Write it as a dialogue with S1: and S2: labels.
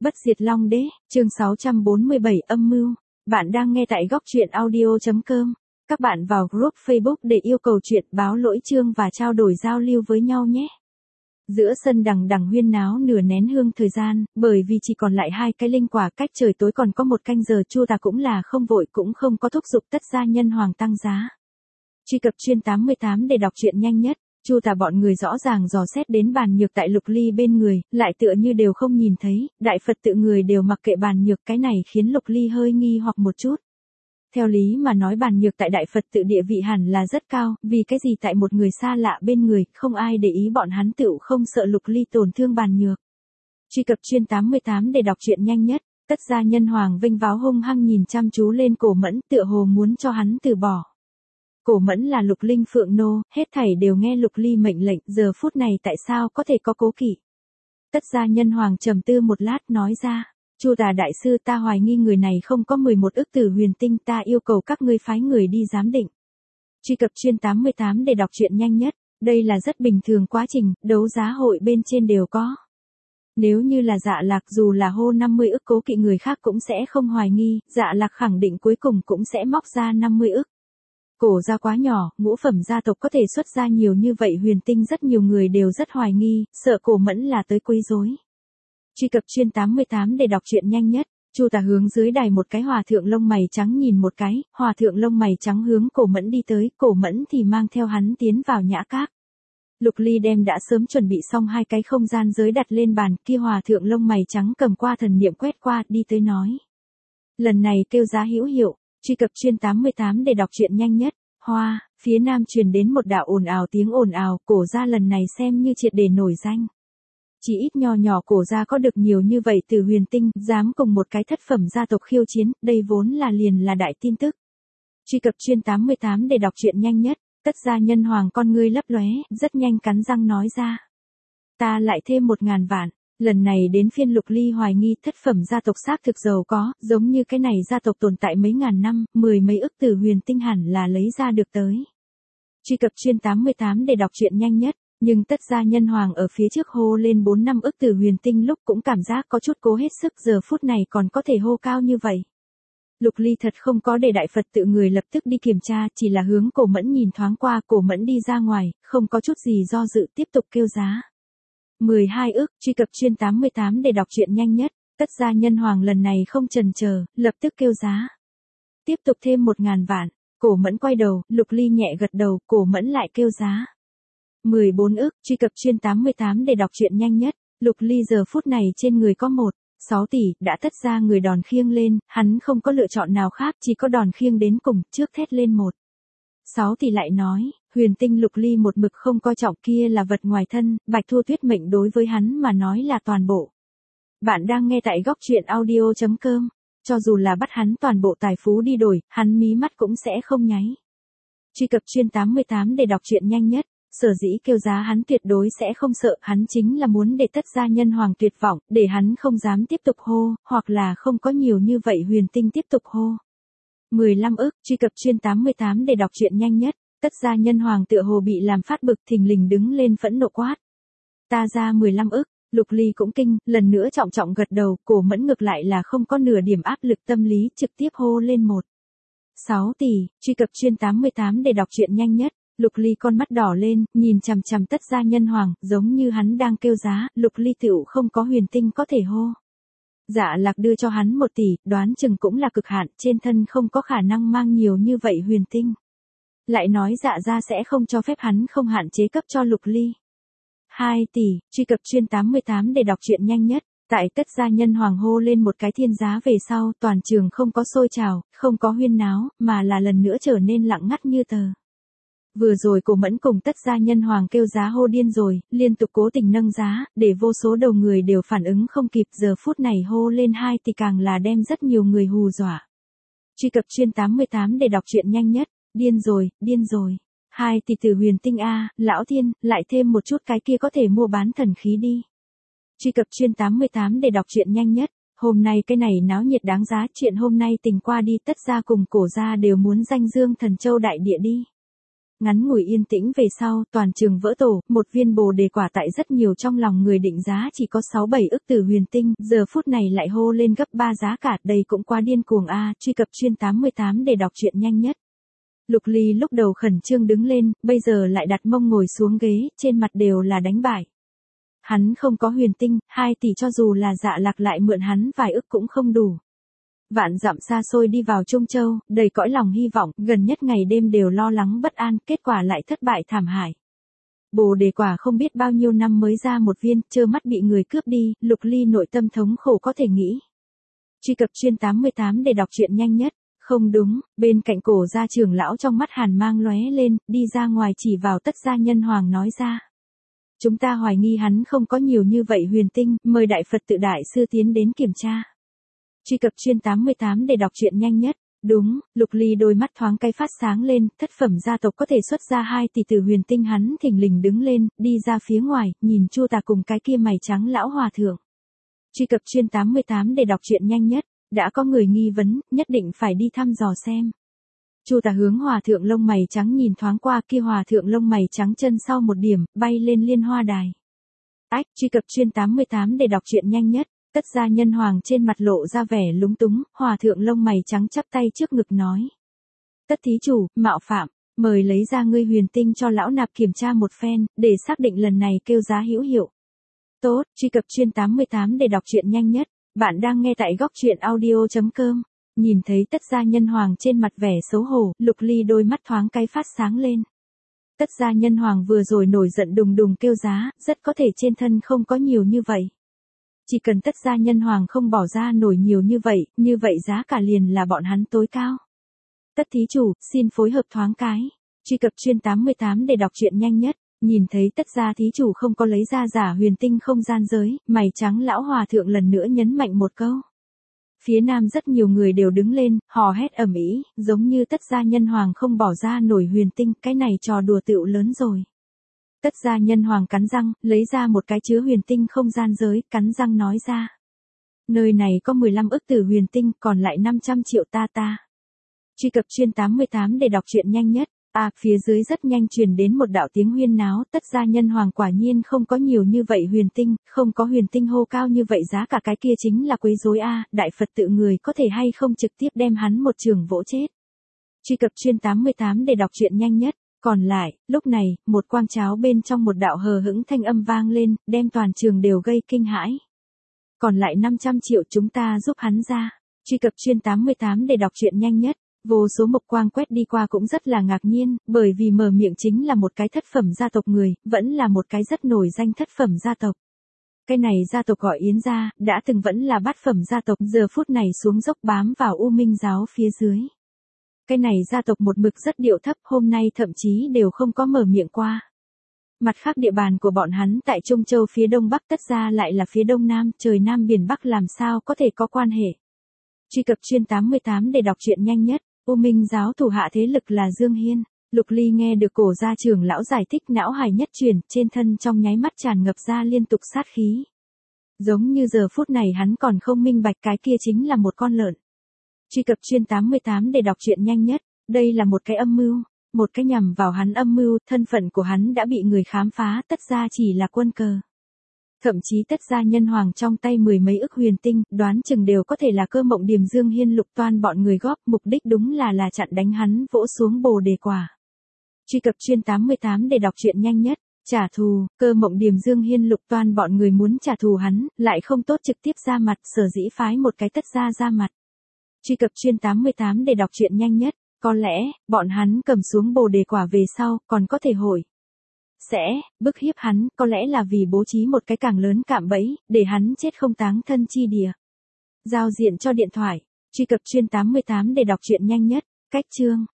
S1: Bất diệt Long Đế, chương 647 âm mưu. Bạn đang nghe tại góc truyện audio.com. Các bạn vào group Facebook để yêu cầu chuyện báo lỗi chương và trao đổi giao lưu với nhau nhé. Giữa sân đằng đằng huyên náo nửa nén hương thời gian, bởi vì chỉ còn lại 2 cái linh quả, cách trời tối còn có 1 canh giờ, Chu Tà cũng là không vội cũng không có thúc giục Tất gia nhân hoàng tăng giá. Truy cập chuyên 88 để đọc truyện nhanh nhất. Chu Tà bọn người rõ ràng dò xét đến bàn nhược tại Lục Ly bên người, lại tựa như đều không nhìn thấy, đại Phật tự người đều mặc kệ bàn nhược, cái này khiến Lục Ly hơi nghi hoặc một chút. Theo lý mà nói bàn nhược tại đại Phật tự địa vị hẳn là rất cao, vì cái gì tại một người xa lạ bên người, không ai để ý bọn hắn tựu không sợ Lục Ly tổn thương bàn nhược. Truy cập chuyên 88 để đọc truyện nhanh nhất. Tất gia nhân hoàng vinh váo hung hăng nhìn chăm chú lên Cổ Mẫn, tựa hồ muốn cho hắn từ bỏ. Cổ Mẫn là Lục Linh Phượng nô, hết thảy đều nghe Lục Ly mệnh lệnh, giờ phút này tại sao có thể có cố kỵ. Tất gia nhân hoàng trầm tư một lát nói ra, Chu Tà đại sư, ta hoài nghi người này không có 11 ức tử huyền tinh, ta yêu cầu các ngươi phái người đi giám định. Truy cập chuyên 88 để đọc truyện nhanh nhất. Đây là rất bình thường quá trình, đấu giá hội bên trên đều có. Nếu như là Dạ Lạc, dù là hô 50 ức cố kỵ, người khác cũng sẽ không hoài nghi, Dạ Lạc khẳng định cuối cùng cũng sẽ móc ra 50 ức. Cổ gia quá nhỏ, ngũ phẩm gia tộc có thể xuất ra nhiều như vậy huyền tinh, rất nhiều người đều rất hoài nghi, sợ Cổ Mẫn là tới quấy rối. Truy cập chuyên 88 để đọc truyện nhanh nhất. Chu Tà hướng dưới đài một cái hòa thượng lông mày trắng nhìn một cái, hòa thượng lông mày trắng hướng Cổ Mẫn đi tới, Cổ Mẫn thì mang theo hắn tiến vào nhã các. Lục Ly đem đã sớm chuẩn bị xong 2 cái không gian giới đặt lên bàn, kia hòa thượng lông mày trắng cầm qua thần niệm quét qua, đi tới nói. Lần này kêu giá hữu hiệu. Truy cập chuyên 88 để đọc truyện nhanh nhất. Hoa, phía nam truyền đến một đạo ồn ào, tiếng ồn ào, Cổ gia lần này xem như triệt để nổi danh. Chỉ ít nho nhỏ Cổ gia có được nhiều như vậy từ huyền tinh, dám cùng một cái thất phẩm gia tộc khiêu chiến, đây vốn là liền là đại tin tức. Truy cập chuyên 88 để đọc truyện nhanh nhất. Tất gia nhân hoàng con ngươi lấp lóe, rất nhanh cắn răng nói ra. Ta lại thêm 1.000 vạn. Lần này đến phiên Lục Ly hoài nghi, thất phẩm gia tộc xác thực giàu có, giống như cái này gia tộc tồn tại mấy ngàn năm, 10 mấy ức tử huyền tinh hẳn là lấy ra được tới. Truy cập chuyên 88 để đọc truyện nhanh nhất. Nhưng Tất gia nhân hoàng ở phía trước hô lên 4-5 ức tử huyền tinh lúc cũng cảm giác có chút cố hết sức, giờ phút này còn có thể hô cao như vậy. Lục Ly thật không có để đại Phật tự người lập tức đi kiểm tra, chỉ là hướng Cổ Mẫn nhìn thoáng qua, Cổ Mẫn đi ra ngoài, không có chút gì do dự, tiếp tục kêu giá. 12 ức. Truy cập chuyên 88 để đọc truyện nhanh nhất. Tất gia nhân hoàng lần này không chần chờ, lập tức kêu giá. Tiếp tục thêm 1.000 vạn. Cổ Mẫn quay đầu, Lục Ly nhẹ gật đầu, Cổ Mẫn lại kêu giá. 14 ức. Truy cập chuyên 88 để đọc truyện nhanh nhất. Lục Ly giờ phút này trên người có 6 tỷ, đã Tất gia người đòn khiêng lên, hắn không có lựa chọn nào khác, chỉ có đòn khiêng đến cùng, trước thét lên 6 tỷ lại nói, huyền tinh. Lục Ly một mực không coi trọng, kia là vật ngoài thân, Bạch Thu Tuyết mệnh đối với hắn mà nói là toàn bộ. Bạn đang nghe tại góc truyện audio.com, cho dù là bắt hắn toàn bộ tài phú đi đổi, hắn mí mắt cũng sẽ không nháy. Truy cập chuyên 88 để đọc truyện nhanh nhất. Sở dĩ kêu giá hắn tuyệt đối sẽ không sợ, hắn chính là muốn để Tất gia nhân hoàng tuyệt vọng, để hắn không dám tiếp tục hô, hoặc là không có nhiều như vậy huyền tinh tiếp tục hô. 15 ức. Truy cập chuyên 88 để đọc truyện nhanh nhất. Tất gia nhân hoàng tựa hồ bị làm phát bực, thình lình đứng lên phẫn nộ quát. Ta ra 15 ức. Lục Ly cũng kinh, lần nữa trọng trọng gật đầu, Cổ Mẫn ngược lại là không có nửa điểm áp lực tâm lý, trực tiếp hô lên 6 tỷ. Truy cập chuyên 88 để đọc truyện nhanh nhất. Lục Ly con mắt đỏ lên, nhìn chằm chằm Tất gia nhân hoàng, giống như hắn đang kêu giá, Lục Ly tựu không có huyền tinh có thể hô. Dạ Lạc đưa cho hắn 1 tỷ, đoán chừng cũng là cực hạn, trên thân không có khả năng mang nhiều như vậy huyền tinh. Lại nói Dạ gia sẽ không cho phép hắn không hạn chế cấp cho Lục Ly. 2 tỷ. Truy cập chuyên 88 để đọc truyện nhanh nhất. Tại Tất gia nhân hoàng hô lên một cái thiên giá về sau, toàn trường không có sôi trào, không có huyên náo, mà là lần nữa trở nên lặng ngắt như tờ. Vừa rồi Cổ Mẫn cùng Tất gia nhân hoàng kêu giá hô điên rồi, liên tục cố tình nâng giá, để vô số đầu người đều phản ứng không kịp, giờ phút này hô lên 2 tỷ càng là đem rất nhiều người hù dọa. Truy cập chuyên 88 để đọc truyện nhanh nhất. Điên rồi, điên rồi. 2 tỷ từ huyền tinh A, lão thiên, lại thêm một chút cái kia có thể mua bán thần khí đi. Truy cập chuyên 88 để đọc truyện nhanh nhất. Hôm nay cái này náo nhiệt đáng giá, chuyện hôm nay tình qua đi, Tất gia cùng Cổ gia đều muốn danh dương Thần Châu đại địa đi. ngắn ngủi yên tĩnh về sau, toàn trường vỡ tổ, một viên bồ đề quả tại rất nhiều trong lòng người định giá chỉ có 6-7 ức tử huyền tinh, giờ phút này lại hô lên gấp 3 giá cả, đây cũng quá điên cuồng a, truy cập chuyên 88 để đọc truyện nhanh nhất. Lục Ly lúc đầu khẩn trương đứng lên, bây giờ lại đặt mông ngồi xuống ghế, trên mặt đều là đánh bại. Hắn không có huyền tinh, 2 tỷ cho dù là Dạ Lạc lại mượn hắn vài ức cũng không đủ. Vạn dặm xa xôi đi vào Trung Châu, đầy cõi lòng hy vọng, gần nhất ngày đêm đều lo lắng bất an, kết quả lại thất bại thảm hại. Bồ đề quả không biết bao nhiêu năm mới ra một viên, trơ mắt bị người cướp đi, Lục Ly nội tâm thống khổ có thể nghĩ. Truy cập chuyên 88 để đọc truyện nhanh nhất. Không đúng, bên cạnh Cổ gia trưởng lão trong mắt hàn mang lóe lên, đi ra ngoài chỉ vào Tất gia nhân hoàng nói ra. Chúng ta hoài nghi hắn không có nhiều như vậy huyền tinh, mời đại Phật tự đại sư tiến đến kiểm tra. Truy cập chuyên 88 để đọc truyện nhanh nhất. Đúng, Lục Ly đôi mắt thoáng cái phát sáng lên, thất phẩm gia tộc có thể xuất ra 2 tỷ tử huyền tinh, hắn thình lình đứng lên, đi ra phía ngoài, nhìn Chu Tà cùng cái kia mày trắng lão hòa thượng. Truy cập chuyên 88 để đọc truyện nhanh nhất. Đã có người nghi vấn, nhất định phải đi thăm dò xem. Chu Tà hướng hòa thượng lông mày trắng nhìn thoáng qua, kia hòa thượng lông mày trắng chân sau một điểm, bay lên liên hoa đài. Ách, truy cập chuyên 88 để đọc truyện nhanh nhất. Tất gia nhân hoàng trên mặt lộ ra vẻ lúng túng, hòa thượng lông mày trắng chắp tay trước ngực nói. Tất thí chủ, mạo phạm, mời lấy ra ngươi huyền tinh cho lão nạp kiểm tra một phen, để xác định lần này kêu giá hữu hiệu. Tốt, truy cập chuyên 88 để đọc truyện nhanh nhất. Bạn đang nghe tại góc truyện audio.com. Nhìn thấy Tất gia nhân hoàng trên mặt vẻ xấu hổ, Lục Ly đôi mắt thoáng cái phát sáng lên. Tất gia nhân hoàng vừa rồi nổi giận đùng đùng kêu giá, rất có thể trên thân không có nhiều như vậy. Chỉ cần Tất gia nhân hoàng không bỏ ra nổi nhiều như vậy giá cả liền là bọn hắn tối cao. Tất thí chủ, xin phối hợp thoáng cái. Truy cập chuyên 88 để đọc truyện nhanh nhất. Nhìn thấy Tất gia thí chủ không có lấy ra giả huyền tinh không gian giới, mày trắng lão hòa thượng lần nữa nhấn mạnh một câu. Phía nam rất nhiều người đều đứng lên, hò hét ầm ĩ, giống như Tất gia nhân hoàng không bỏ ra nổi huyền tinh, cái này trò đùa tựu lớn rồi. Tất gia nhân hoàng cắn răng, lấy ra một cái chứa huyền tinh không gian giới, cắn răng nói ra. Nơi này có 15 ức tử huyền tinh, còn lại 500 triệu ta. Truy cập chuyên 88 để đọc truyện nhanh nhất. Phía dưới rất nhanh truyền đến một đạo tiếng huyên náo, Tất gia nhân hoàng quả nhiên không có nhiều như vậy huyền tinh, không có huyền tinh hô cao như vậy giá cả, cái kia chính là quấy rối a, đại Phật tự người có thể hay không trực tiếp đem hắn một trường vỗ chết. Truy cập chuyên 88 để đọc truyện nhanh nhất. Còn lại, lúc này, một quang cháo bên trong một đạo hờ hững thanh âm vang lên, đem toàn trường đều gây kinh hãi. Còn lại 500 triệu chúng ta giúp hắn ra. Truy cập chuyên 88 để đọc truyện nhanh nhất. Vô số mục quang quét đi qua cũng rất là ngạc nhiên, bởi vì mở miệng chính là một cái thất phẩm gia tộc người, vẫn là một cái rất nổi danh thất phẩm gia tộc. Cái này gia tộc gọi Yến gia, đã từng vẫn là bát phẩm gia tộc, giờ phút này xuống dốc bám vào U Minh giáo phía dưới. Cái này gia tộc một mực rất điệu thấp, hôm nay thậm chí đều không có mở miệng qua. Mặt khác địa bàn của bọn hắn tại Trung Châu phía đông bắc, Tất gia lại là phía đông nam, trời nam biển bắc, làm sao có thể có quan hệ. Truy cập chuyên 88 để đọc truyện nhanh nhất. U Minh giáo thủ hạ thế lực là Dương Hiên. Lục Ly nghe được Cổ gia trưởng lão giải thích, não hải nhất chuyển, trên thân trong nháy mắt tràn ngập ra liên tục sát khí. Giống như giờ phút này hắn còn không minh bạch cái kia chính là một con lợn. Truy cập chuyên 88 để đọc truyện nhanh nhất. Đây là một cái âm mưu, một cái nhằm vào hắn âm mưu, thân phận của hắn đã bị người khám phá, Tất gia chỉ là quân cờ. Thậm chí Tất gia nhân hoàng trong tay 10 mấy ức huyền tinh, đoán chừng đều có thể là Cơ Mộng Điềm Dương Hiên Lục Toan bọn người góp, mục đích đúng là chặn đánh hắn vỗ xuống bồ đề quả. Truy cập chuyên 88 để đọc truyện nhanh nhất. Trả thù, Cơ Mộng Điềm Dương Hiên Lục Toan bọn người muốn trả thù hắn, lại không tốt trực tiếp ra mặt, sở dĩ phái một cái Tất gia ra mặt. Truy cập chuyên 88 để đọc truyện nhanh nhất. Có lẽ, bọn hắn cầm xuống bồ đề quả về sau, còn có thể sẽ bức hiếp hắn, có lẽ là vì bố trí một cái càng lớn cạm bẫy, để hắn chết không táng thân chi địa. Giao diện cho điện thoại. Truy cập chuyên 88 để đọc truyện nhanh nhất. Cách chương.